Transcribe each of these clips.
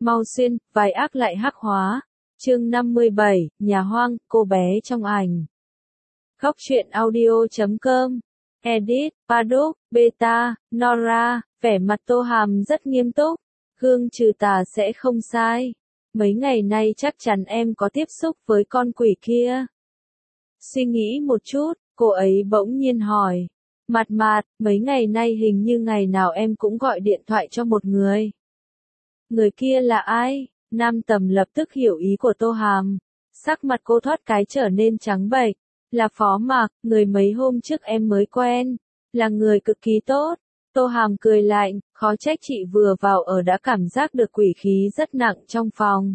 Mau xuyên, vai ác lại hắc hóa. Chương 57, nhà hoang, cô bé trong ảnh. Khóc chuyện audio.com. Edit, Paddock, Beta, Nora, vẻ mặt Tô Hàm rất nghiêm túc. Gương trừ tà sẽ không sai. Mấy ngày nay chắc chắn em có tiếp xúc với con quỷ kia. Suy nghĩ một chút, cô ấy bỗng nhiên hỏi. Mạt, mấy ngày nay hình như ngày nào em cũng gọi điện thoại cho một người. Người kia là ai? Nam Tầm lập tức hiểu ý của Tô Hàm. Sắc mặt cô thoát cái trở nên trắng bệch. Là Phó Mạc, người mấy hôm trước em mới quen. Là người cực kỳ tốt. Tô Hàm cười lạnh, khó trách chị vừa vào ở đã cảm giác được quỷ khí rất nặng trong phòng.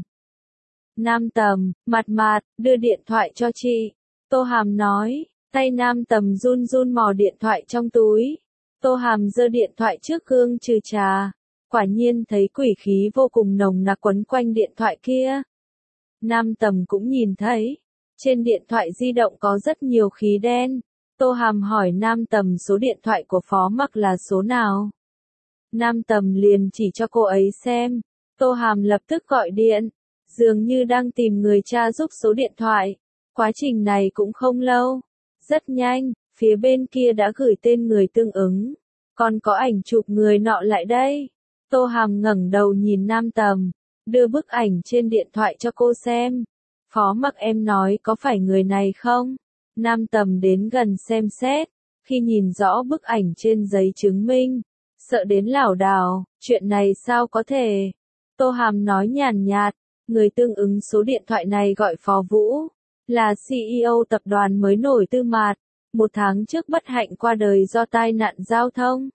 Nam Tầm, Mạt, đưa điện thoại cho chị. Tô Hàm nói, tay Nam Tầm run run mò điện thoại trong túi. Tô Hàm giơ điện thoại trước gương trừ trà. Quả nhiên thấy quỷ khí vô cùng nồng nặc quấn quanh điện thoại kia. Nam Tầm cũng nhìn thấy. Trên điện thoại di động có rất nhiều khí đen. Tô Hàm hỏi Nam Tầm số điện thoại của Phó Mặc là số nào. Nam Tầm liền chỉ cho cô ấy xem. Tô Hàm lập tức gọi điện. Dường như đang tìm người tra giúp số điện thoại. Quá trình này cũng không lâu. Rất nhanh, phía bên kia đã gửi tên người tương ứng. Còn có ảnh chụp người nọ lại đây. Tô Hàm ngẩng đầu nhìn Nam Tầm. Đưa bức ảnh trên điện thoại cho cô xem. Phó Mặc em nói có phải người này không? Nam Tầm đến gần xem xét. Khi nhìn rõ bức ảnh trên giấy chứng minh. Sợ đến lảo đảo, chuyện này sao có thể? Tô Hàm nói nhàn nhạt. Người tương ứng số điện thoại này gọi Phó Vũ. Là CEO tập đoàn mới nổi Tư Mạt. 1 tháng trước bất hạnh qua đời do tai nạn giao thông.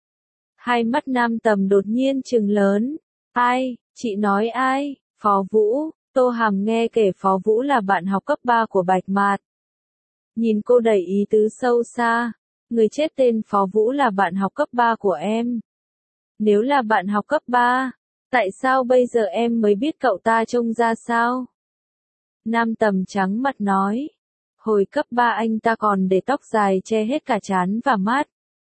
Hai mắt Nam Tầm đột nhiên trừng lớn. Ai? Chị nói ai? Phó Vũ. Tô Hàm nghe kể Phó Vũ là bạn học cấp 3 của Bạch Mạt. Nhìn cô đầy ý tứ sâu xa. Người chết tên Phó Vũ là bạn học cấp 3 của em. Nếu là bạn học cấp 3, tại sao bây giờ em mới biết cậu ta trông ra sao? Nam Tầm trắng mặt nói. Hồi cấp 3 anh ta còn để tóc dài che hết cả trán và mắt.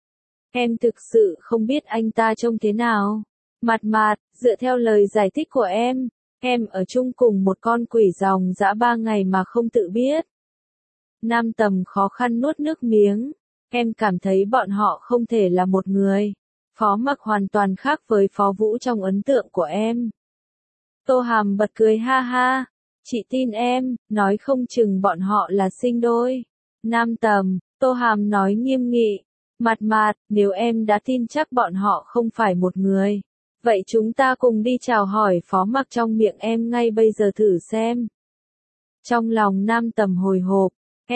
Em thực sự không biết anh ta trông thế nào. Mạt, dựa theo lời giải thích của em ở chung cùng một con quỷ ròng dã 3 ngày mà không tự biết. Nam Tầm khó khăn nuốt nước miếng. Em cảm thấy bọn họ không thể là một người. Phó Mặc hoàn toàn khác với Phó Vũ trong ấn tượng của em. Tô Hàm bật cười ha ha. Chị tin em, nói không chừng bọn họ là sinh đôi. Nam Tầm, Tô Hàm nói nghiêm nghị. Mạt, nếu em đã tin chắc bọn họ không phải một người. Vậy chúng ta cùng đi chào hỏi Phó Mặc trong miệng em ngay bây giờ thử xem. Trong lòng Nam Tầm hồi hộp.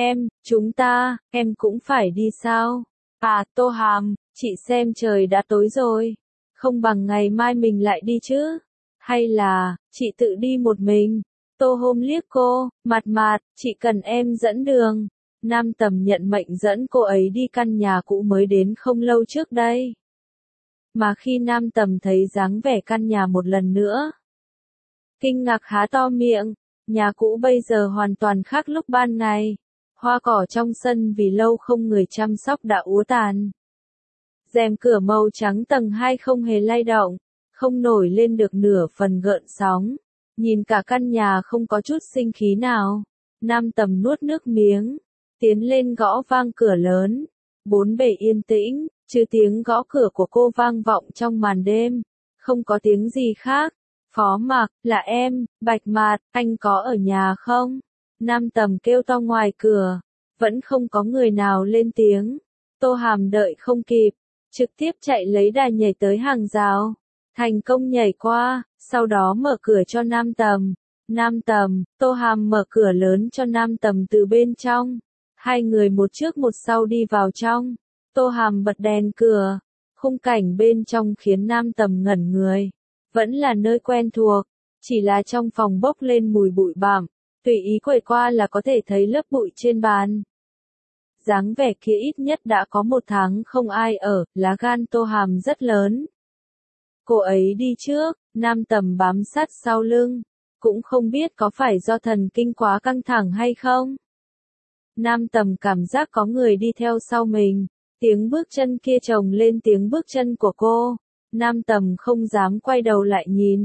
Em cũng phải đi sao? À, Tô Hàm, chị xem trời đã tối rồi. Không bằng ngày mai mình lại đi chứ? Hay là, chị tự đi một mình? Tô Hôm liếc cô, Mạt, chị cần em dẫn đường. Nam Tầm nhận mệnh dẫn cô ấy đi căn nhà cũ mới đến không lâu trước đây. Mà khi Nam Tầm thấy dáng vẻ căn nhà một lần nữa, kinh ngạc há to miệng. Nhà cũ bây giờ hoàn toàn khác lúc ban ngày. Hoa cỏ trong sân vì lâu không người chăm sóc đã úa tàn. Rèm cửa màu trắng tầng 2 không hề lay động, không nổi lên được nửa phần gợn sóng. Nhìn cả căn nhà không có chút sinh khí nào. Nam Tầm nuốt nước miếng, tiến lên gõ vang cửa lớn. Bốn bề yên tĩnh, trừ tiếng gõ cửa của cô vang vọng trong màn đêm. Không có tiếng gì khác. Phó Mặc, là em, Bạch Mạt, anh có ở nhà không? Nam Tầm kêu to ngoài cửa. Vẫn không có người nào lên tiếng. Tô Hàm đợi không kịp. Trực tiếp chạy lấy đà nhảy tới hàng rào. Thành công nhảy qua, sau đó mở cửa cho Nam Tầm. Nam Tầm, Tô Hàm mở cửa lớn cho Nam Tầm từ bên trong. Hai người một trước một sau đi vào trong. Tô Hàm bật đèn cửa. Khung cảnh bên trong khiến Nam Tầm ngẩn người. Vẫn là nơi quen thuộc. Chỉ là trong phòng bốc lên mùi bụi bặm. Tùy ý quẩy qua là có thể thấy lớp bụi trên bàn. Dáng vẻ kia ít nhất đã có 1 tháng không ai ở, lá gan Tô Hàm rất lớn. Cô ấy đi trước, Nam Tầm bám sát sau lưng. Cũng không biết có phải do thần kinh quá căng thẳng hay không. Nam Tầm cảm giác có người đi theo sau mình. Tiếng bước chân kia chồng lên tiếng bước chân của cô. Nam Tầm không dám quay đầu lại nhìn.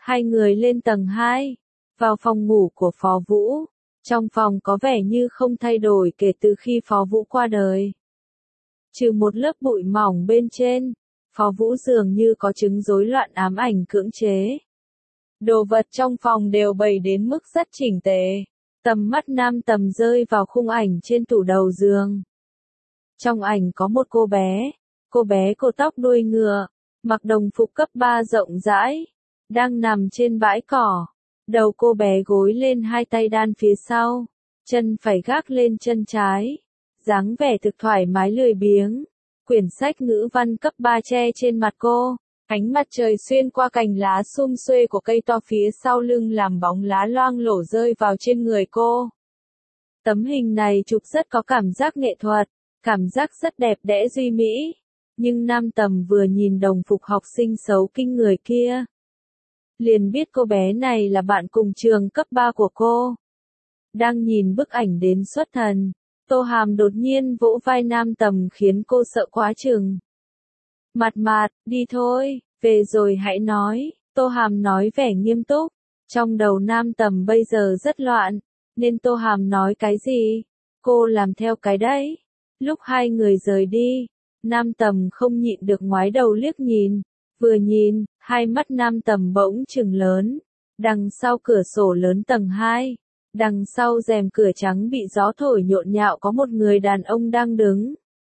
Hai người lên tầng 2, vào phòng ngủ của Phó Vũ. Trong phòng có vẻ như không thay đổi kể từ khi Phó Vũ qua đời. Trừ một lớp bụi mỏng bên trên, Phó Vũ dường như có chứng rối loạn ám ảnh cưỡng chế. Đồ vật trong phòng đều bày đến mức rất chỉnh tề. Tầm mắt Nam Tầm rơi vào khung ảnh trên tủ đầu giường. Trong ảnh có một cô bé cột tóc đuôi ngựa, mặc đồng phục cấp 3 rộng rãi, đang nằm trên bãi cỏ. Đầu cô bé gối lên hai tay đan phía sau, chân phải gác lên chân trái, dáng vẻ thực thoải mái lười biếng. Quyển sách ngữ văn cấp 3 che trên mặt cô, ánh mặt trời xuyên qua cành lá sum xuê của cây to phía sau lưng làm bóng lá loang lổ rơi vào trên người cô. Tấm hình này chụp rất có cảm giác nghệ thuật, cảm giác rất đẹp đẽ duy mỹ. Nhưng Nam Tầm vừa nhìn đồng phục học sinh xấu kinh người kia, liền biết cô bé này là bạn cùng trường cấp 3 của cô. Đang nhìn bức ảnh đến xuất thần, Tô Hàm đột nhiên vỗ vai Nam Tầm khiến cô sợ quá chừng. Mạt Mạt, đi thôi, về rồi hãy nói, Tô Hàm nói vẻ nghiêm túc. Trong đầu Nam Tầm bây giờ rất loạn, nên Tô Hàm nói cái gì, cô làm theo cái đấy. Lúc hai người rời đi, Nam Tầm không nhịn được ngoái đầu liếc nhìn. Vừa nhìn, hai mắt Nam Tầm bỗng trừng lớn. Đằng sau cửa sổ lớn tầng 2, đằng sau rèm cửa trắng bị gió thổi nhộn nhạo có một người đàn ông đang đứng.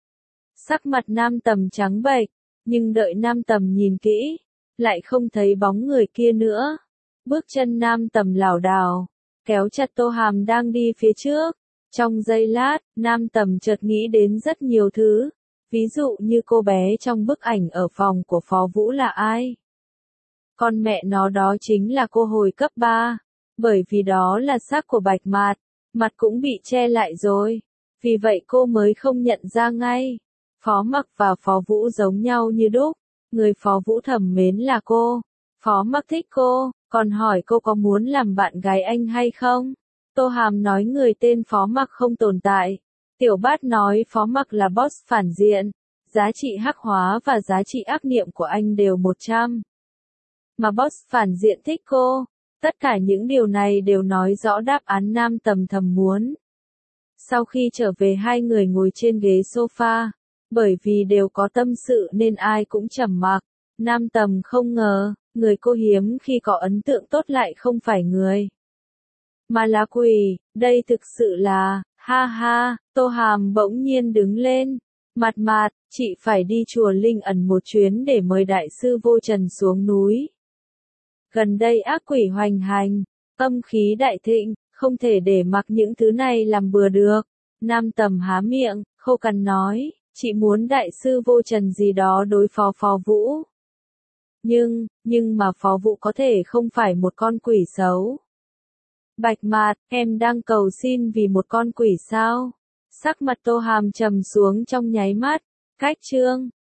Sắc mặt Nam Tầm trắng bệch, nhưng đợi Nam Tầm nhìn kỹ, lại không thấy bóng người kia nữa. Bước chân Nam Tầm lảo đảo, kéo chặt Tô Hàm đang đi phía trước. Trong giây lát, Nam Tầm chợt nghĩ đến rất nhiều thứ. Ví dụ như cô bé trong bức ảnh ở phòng của Phó Vũ là ai? Con mẹ nó đó chính là cô hồi cấp 3. Bởi vì đó là xác của Bạch Mạt, mặt cũng bị che lại rồi. Vì vậy cô mới không nhận ra ngay. Phó Mặc và Phó Vũ giống nhau như đúc. Người Phó Vũ thầm mến là cô. Phó Mặc thích cô, còn hỏi cô có muốn làm bạn gái anh hay không? Tô Hàm nói người tên Phó Mặc không tồn tại. Tiểu Bát nói Phó Mặc là boss phản diện. Giá trị hắc hóa và giá trị ác niệm của anh đều 100. Mà boss phản diện thích cô. Tất cả những điều này đều nói rõ đáp án Nam Tầm thầm muốn. Sau khi trở về hai người ngồi trên ghế sofa. Bởi vì đều có tâm sự nên ai cũng trầm mặc. Nam Tầm không ngờ, người cô hiếm khi có ấn tượng tốt lại không phải người, mà là quỷ. Đây thực sự là, ha ha. Tô Hàm bỗng nhiên đứng lên. Mạt Mạt, chị phải đi chùa Linh Ẩn một chuyến để mời đại sư Vô Trần xuống núi. Gần đây ác quỷ hoành hành, âm khí đại thịnh, không thể để mặc những thứ này làm bừa được. Nam Tầm há miệng, khô cằn nói, chị muốn đại sư Vô Trần gì đó đối phó Phó Vũ. Nhưng mà Phó Vũ có thể không phải một con quỷ xấu. Bạch Mạt, em đang cầu xin vì một con quỷ sao? Sắc mặt Tô Hàm trầm xuống trong nháy mắt. Cách chương